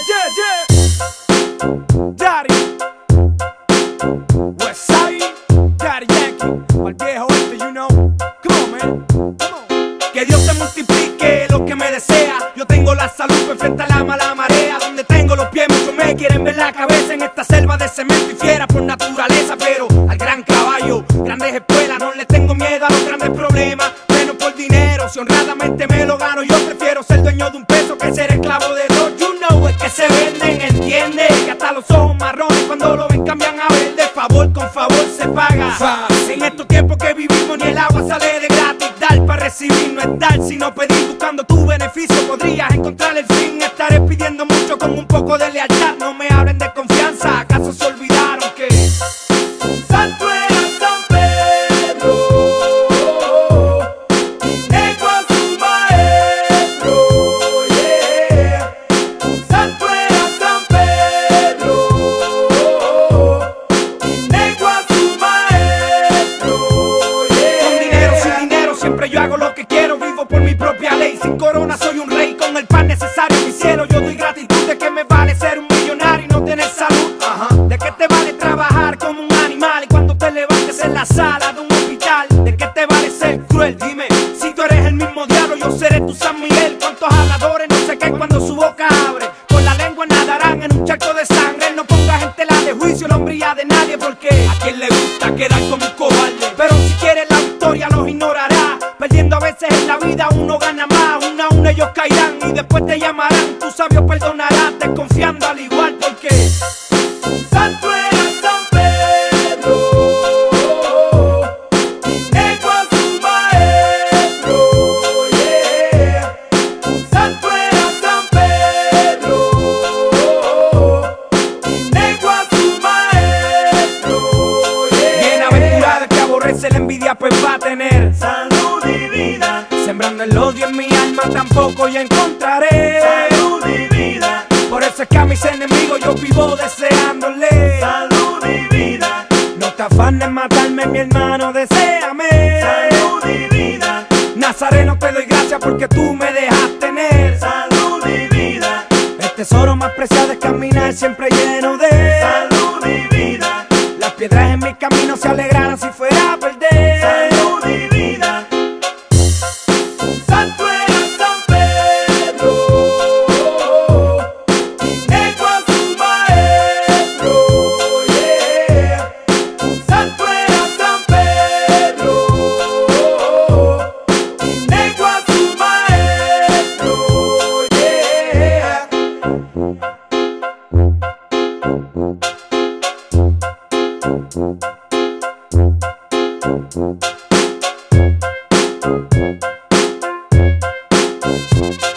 Daddy Westside, Daddy Yankee, al viejo este, you know. Come on, man, come on. Que Dios te multiplique lo que me desea. Yo tengo la salud perfecta, la mala marea. Donde tengo los pies, muchos me quieren ver la cabeza. En esta selva de cemento y fiera por naturaleza. Pero al gran caballo, grandes escuelas, no le tengo miedo a los grandes problemas. Menos por dinero, si honradamente me lo gano. Yo prefiero ser dueño de un peso que ser esclavo de dos. You know, es que se venden, entiende. Que hasta los ojos marrones cuando lo ven cambian a verde. Favor con favor se paga. En estos tiempos que vivimos ni el agua sale de gratis. Dar para recibir no es dar, sino pedir. Buscando tu beneficio podrías encontrar el fin. Estaré pidiendo mucho con un poco de lealtad. No me hablen de confianza, ¿acaso se olvidaron que Santo era San Pedro? Nego a su maestro, yeah. Santo era San Pedro. Nego a su maestro, yeah. Con dinero, sin dinero, siempre yo hago lo que quiero. Vivo por mi propia ley, sin corona soy un rey. Con el pan necesario en mi cielo yo doy gratitud. ¿De qué me vale ser un millonario y no tener salud? ¿De qué te vale trabajar como un animal y cuando te levantes en la sala de un hospital? ¿De qué te vale ser cruel? Dime, si tú eres el mismo diablo, yo seré tu San Miguel. ¿Cuántos habladores no se caen cuando su boca abre? Con la lengua nadarán en un charco de sangre. No pongas en tela de juicio la hombría de nadie, porque a quien le gusta quedar como un cobarde. Pero si quieres la victoria los ignorará. Perdiendo a veces en la vida uno gana más. Uno a uno ellos caerán y después te llamarán. Tu sabio perdonará desconfiando al igual, porque Santo era San Pedro. Nego a su maestro, yeah. Santo era San Pedro. Nego a su maestro, yeah. Bienaventurado el que aborrece la envidia, pues va a tener salud y vida. Sembrando el odio en mi alma tampoco yo encontraré salud y vida. Por eso es que a mis enemigos yo vivo deseándole salud y vida. No te afanes en matarme, mi hermano, deséame salud y vida. Nazareno, te doy gracias porque tú me dejas tener salud y vida. El tesoro más preciado es caminar siempre lleno de salud y vida. Las piedras en mi camino se alegraran si fuera a perder salud y vida. Santo era San Pedro. Nego a su maestro, yeah. Santo era San Pedro. Nego a su maestro, yeah.